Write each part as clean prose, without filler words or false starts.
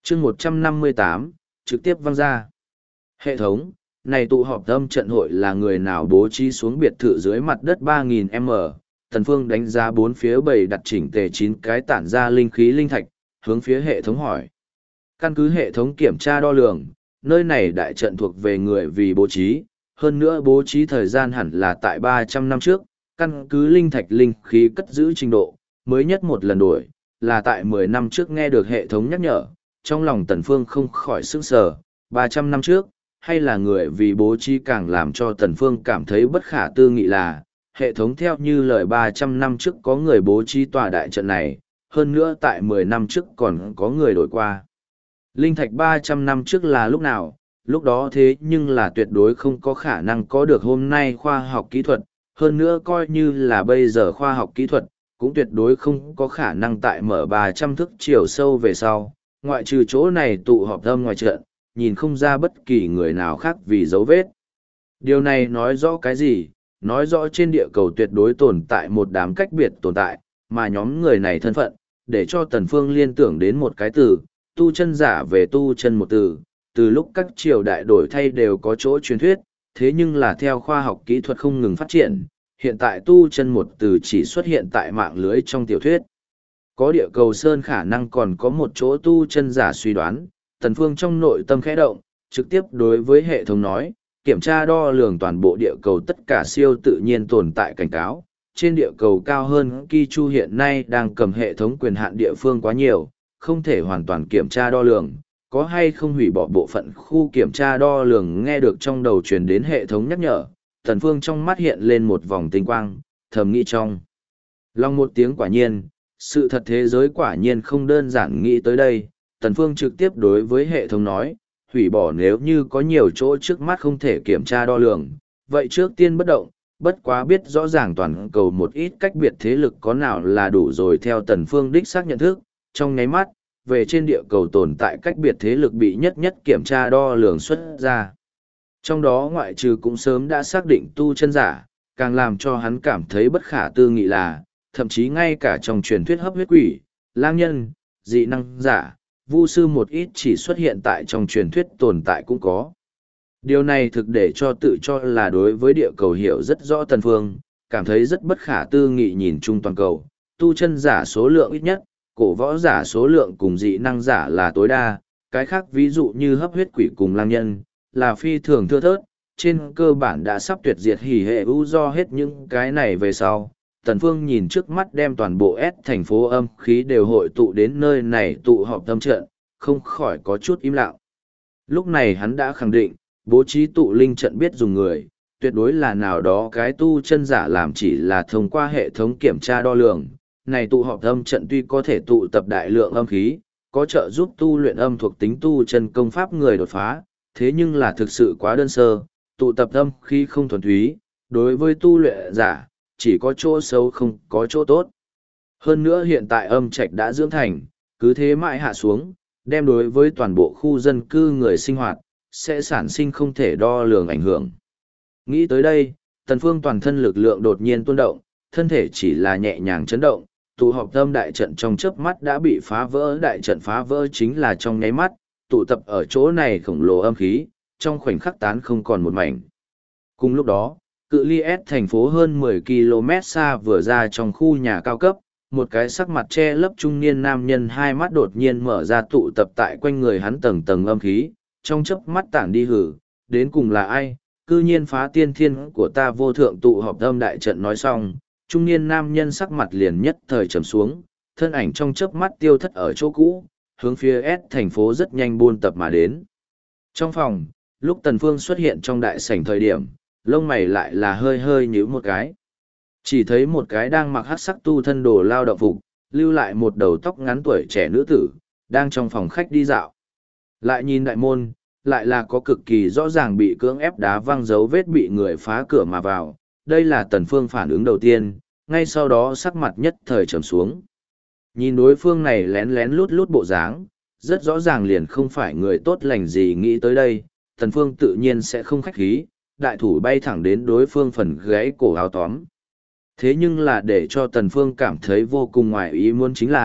chương 158, trực tiếp văng ra. Hệ thống, này tụ họp âm trận hội là người nào bố trí xuống biệt thự dưới mặt đất 3.000m. Tần Phương đánh giá bốn phía bầy đặt chỉnh tề 9 cái tản ra linh khí linh thạch, hướng phía hệ thống hỏi. Căn cứ hệ thống kiểm tra đo lường, nơi này đại trận thuộc về người vì bố trí, hơn nữa bố trí thời gian hẳn là tại 300 năm trước, căn cứ linh thạch linh khí cất giữ trình độ, mới nhất một lần đổi, là tại 10 năm trước. Nghe được hệ thống nhắc nhở, trong lòng Tần Phương không khỏi sửng sờ, 300 năm trước, hay là người vì bố trí càng làm cho Tần Phương cảm thấy bất khả tư nghị là, hệ thống theo như lời 300 năm trước có người bố trí tòa đại trận này, hơn nữa tại 10 năm trước còn có người đổi qua. Linh thạch 300 năm trước là lúc nào, lúc đó thế nhưng là tuyệt đối không có khả năng có được hôm nay khoa học kỹ thuật, hơn nữa coi như là bây giờ khoa học kỹ thuật, cũng tuyệt đối không có khả năng tại mở 300 thước chiều sâu về sau, ngoại trừ chỗ này tụ họp âm ngoài trận, nhìn không ra bất kỳ người nào khác vì dấu vết. Điều này nói rõ cái gì? Nói rõ trên địa cầu tuyệt đối tồn tại một đám cách biệt tồn tại, mà nhóm người này thân phận, để cho Tần Phương liên tưởng đến một cái từ, tu chân giả về tu chân một từ, từ lúc các triều đại đổi thay đều có chỗ truyền thuyết, thế nhưng là theo khoa học kỹ thuật không ngừng phát triển, hiện tại tu chân một từ chỉ xuất hiện tại mạng lưới trong tiểu thuyết. Có địa cầu sơn khả năng còn có một chỗ tu chân giả suy đoán, Tần Phương trong nội tâm khẽ động, trực tiếp đối với hệ thống nói, kiểm tra đo lường toàn bộ địa cầu tất cả siêu tự nhiên tồn tại cảnh cáo. Trên địa cầu cao hơn Ki Chu hiện nay đang cầm hệ thống quyền hạn địa phương quá nhiều, không thể hoàn toàn kiểm tra đo lường, có hay không hủy bỏ bộ phận khu kiểm tra đo lường. Nghe được trong đầu truyền đến hệ thống nhắc nhở, Tần Phương trong mắt hiện lên một vòng tinh quang, thầm nghĩ trong lòng một tiếng quả nhiên, sự thật thế giới quả nhiên không đơn giản. Nghĩ tới đây, Tần Phương trực tiếp đối với hệ thống nói, hủy bỏ nếu như có nhiều chỗ trước mắt không thể kiểm tra đo lường, vậy trước tiên bất động, bất quá biết rõ ràng toàn cầu một ít cách biệt thế lực có nào là đủ rồi. Theo Tần Phương đích xác nhận thức, trong nháy mắt, về trên địa cầu tồn tại cách biệt thế lực bị nhất nhất kiểm tra đo lường xuất ra. Trong đó ngoại trừ cũng sớm đã xác định tu chân giả, càng làm cho hắn cảm thấy bất khả tư nghị là, thậm chí ngay cả trong truyền thuyết hấp huyết quỷ, lang nhân, dị năng giả, vu sư một ít chỉ xuất hiện tại trong truyền thuyết tồn tại cũng có. Điều này thực để cho tự cho là đối với địa cầu hiểu rất rõ Tần Phương, cảm thấy rất bất khả tư nghị. Nhìn chung toàn cầu, tu chân giả số lượng ít nhất, cổ võ giả số lượng cùng dị năng giả là tối đa, cái khác ví dụ như hấp huyết quỷ cùng lang nhân, là phi thường thưa thớt, trên cơ bản đã sắp tuyệt diệt. Hỉ hệ u do hết những cái này về sau. Tần Phương nhìn trước mắt đem toàn bộ S thành phố âm khí đều hội tụ đến nơi này tụ họp tâm trận, không khỏi có chút im lặng. Lúc này hắn đã khẳng định, bố trí tụ linh trận biết dùng người, tuyệt đối là nào đó cái tu chân giả làm, chỉ là thông qua hệ thống kiểm tra đo lường. Này tụ họp âm trận tuy có thể tụ tập đại lượng âm khí, có trợ giúp tu luyện âm thuộc tính tu chân công pháp người đột phá, thế nhưng là thực sự quá đơn sơ, tụ tập âm khí không thuần túy, đối với tu luyện giả, chỉ có chỗ xấu không có chỗ tốt. Hơn nữa hiện tại âm trạch đã dưỡng thành, cứ thế mãi hạ xuống, đem đối với toàn bộ khu dân cư người sinh hoạt, sẽ sản sinh không thể đo lường ảnh hưởng. Nghĩ tới đây, Tần Phương toàn thân lực lượng đột nhiên tuôn động, thân thể chỉ là nhẹ nhàng chấn động, tụ họp tâm đại trận trong chớp mắt đã bị phá vỡ. Đại trận phá vỡ chính là trong nháy mắt, tụ tập ở chỗ này khổng lồ âm khí, trong khoảnh khắc tán không còn một mảnh. Cùng lúc đó, cự ly S thành phố hơn 10 km xa vừa ra trong khu nhà cao cấp, một cái sắc mặt che lấp trung niên nam nhân hai mắt đột nhiên mở ra, tụ tập tại quanh người hắn tầng tầng âm khí, trong chớp mắt tản đi. Hử, đến cùng là ai, cư nhiên phá tiên thiên của ta vô thượng tụ họp âm đại trận. Nói xong, trung niên nam nhân sắc mặt liền nhất thời trầm xuống, thân ảnh trong chớp mắt tiêu thất ở chỗ cũ, hướng phía S thành phố rất nhanh buôn tập mà đến. Trong phòng, lúc Tần Phương xuất hiện trong đại sảnh thời điểm, lông mày lại là hơi hơi nhíu một cái. Chỉ thấy một cái đang mặc hắc sắc tu thân đồ lao động phục, lưu lại một đầu tóc ngắn tuổi trẻ nữ tử, đang trong phòng khách đi dạo. Lại nhìn đại môn, lại là có cực kỳ rõ ràng bị cưỡng ép đá văng dấu vết bị người phá cửa mà vào. Đây là Tần Phương phản ứng đầu tiên, ngay sau đó sắc mặt nhất thời trầm xuống. Nhìn đối phương này lén lén lút lút bộ dáng, rất rõ ràng liền không phải người tốt lành gì. Nghĩ tới đây, Tần Phương tự nhiên sẽ không khách khí, đại thủ bay thẳng đến đối phương phần gáy cổ áo tóm. Thế nhưng là để cho Tần Phương cảm thấy vô cùng ngoài ý muốn chính là,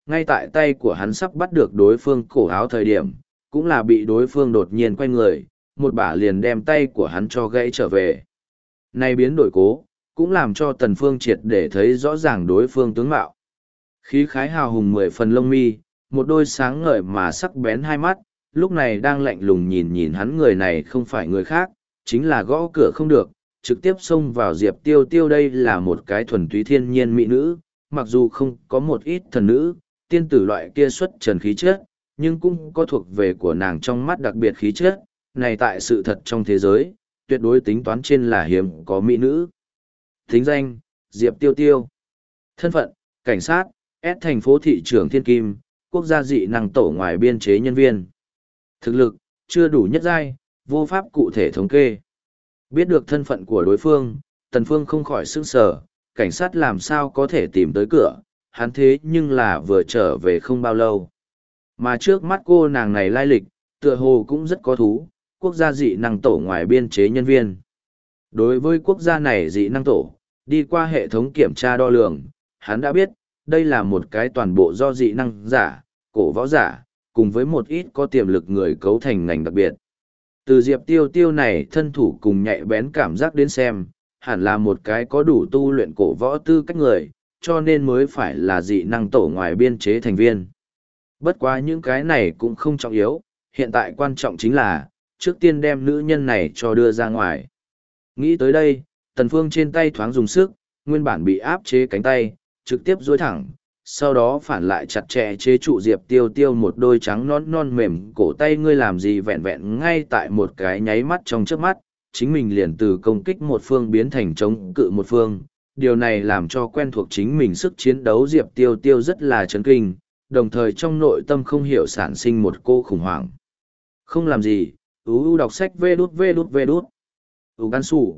Ngay tại tay của hắn sắp bắt được đối phương cổ áo thời điểm, cũng là bị đối phương đột nhiên quay người, một bả liền đem tay của hắn cho gãy trở về. Này biến đổi cố, cũng làm cho Tần Phương triệt để thấy rõ ràng đối phương tướng mạo. Khí khái hào hùng 10 phần lông mi, một đôi sáng ngời mà sắc bén hai mắt, lúc này đang lạnh lùng nhìn nhìn hắn, người này không phải người khác, chính là gõ cửa không được, trực tiếp xông vào Diệp Tiêu Tiêu. Đây là một cái thuần túy thiên nhiên mỹ nữ, mặc dù không có một ít thần nữ, tiên tử loại kia xuất trần khí chất, nhưng cũng có thuộc về của nàng trong mắt đặc biệt khí chất, này tại sự thật trong thế giới, tuyệt đối tính toán trên là hiếm có mỹ nữ. Thính danh, Diệp Tiêu Tiêu. Thân phận, cảnh sát, S thành phố thị trưởng Thiên Kim, quốc gia dị năng tổ ngoài biên chế nhân viên. Thực lực, chưa đủ nhất giai, vô pháp cụ thể thống kê. Biết được thân phận của đối phương, Tần Phương không khỏi sửng sở, cảnh sát làm sao có thể tìm tới cửa, hắn thế nhưng là vừa trở về không bao lâu. Mà trước mắt cô nàng này lai lịch, tựa hồ cũng rất có thú, quốc gia dị năng tổ ngoài biên chế nhân viên. Đối với quốc gia này dị năng tổ, đi qua hệ thống kiểm tra đo lường, hắn đã biết, đây là một cái toàn bộ do dị năng giả, cổ võ giả, cùng với một ít có tiềm lực người cấu thành ngành đặc biệt. Từ Diệp Tiêu Tiêu này thân thủ cùng nhạy bén cảm giác đến xem, hẳn là một cái có đủ tu luyện cổ võ tư cách người, cho nên mới phải là dị năng tổ ngoài biên chế thành viên. Bất quá những cái này cũng không trọng yếu, hiện tại quan trọng chính là, trước tiên đem nữ nhân này cho đưa ra ngoài. Nghĩ tới đây, Tần Phương trên tay thoáng dùng sức, nguyên bản bị áp chế cánh tay, trực tiếp duỗi thẳng, sau đó phản lại chặt chẽ chế trụ Diệp Tiêu Tiêu một đôi trắng non mềm cổ tay. Ngươi làm gì? Vẹn vẹn ngay tại một cái nháy mắt trong chớp mắt, chính mình liền từ công kích một phương biến thành chống cự một phương. Điều này làm cho quen thuộc chính mình sức chiến đấu Diệp Tiêu Tiêu rất là chấn kinh, đồng thời trong nội tâm không hiểu sản sinh một cô khủng hoảng. Không làm gì, đọc sách vê đút. Gan sủ.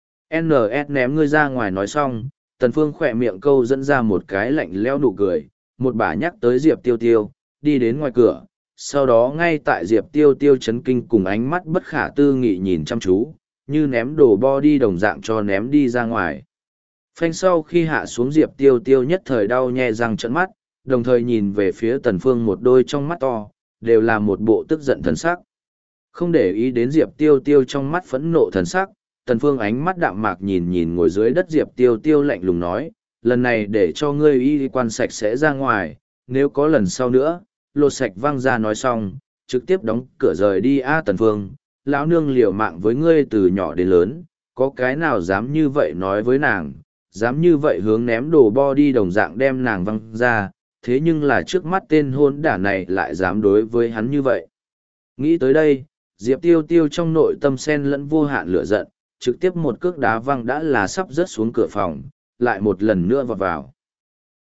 NS ném ngươi ra ngoài. Nói xong, Tần Phương khỏe miệng câu dẫn ra một cái lạnh lẽo nụ cười, một bà nhắc tới Diệp Tiêu Tiêu, đi đến ngoài cửa, sau đó ngay tại Diệp Tiêu Tiêu chấn kinh cùng ánh mắt bất khả tư nghị nhìn chăm chú, như ném đồ bo đi đồng dạng cho ném đi ra ngoài. Phanh sau khi hạ xuống, Diệp Tiêu Tiêu nhất thời đau nhè răng trợn mắt, đồng thời nhìn về phía Tần Phương, một đôi trong mắt to, đều là một bộ tức giận thần sắc. Không để ý đến Diệp Tiêu Tiêu trong mắt phẫn nộ thần sắc, Tần Phương ánh mắt đạm mạc nhìn nhìn ngồi dưới đất Diệp Tiêu Tiêu, lạnh lùng nói, lần này để cho ngươi y quan sạch sẽ ra ngoài, nếu có lần sau nữa, lột sạch văng ra. Nói xong, trực tiếp đóng cửa rời đi. Tần Phương, lão nương liều mạng với ngươi từ nhỏ đến lớn, có cái nào dám như vậy nói với nàng, dám như vậy hướng ném đồ bo đi đồng dạng đem nàng văng ra, thế nhưng là trước mắt tên hôn đản này lại dám đối với hắn như vậy. Nghĩ tới đây, Diệp Tiêu Tiêu trong nội tâm xen lẫn vô hạn lửa giận, trực tiếp một cước đá văng đã là sắp rớt xuống cửa phòng, lại một lần nữa vọt vào.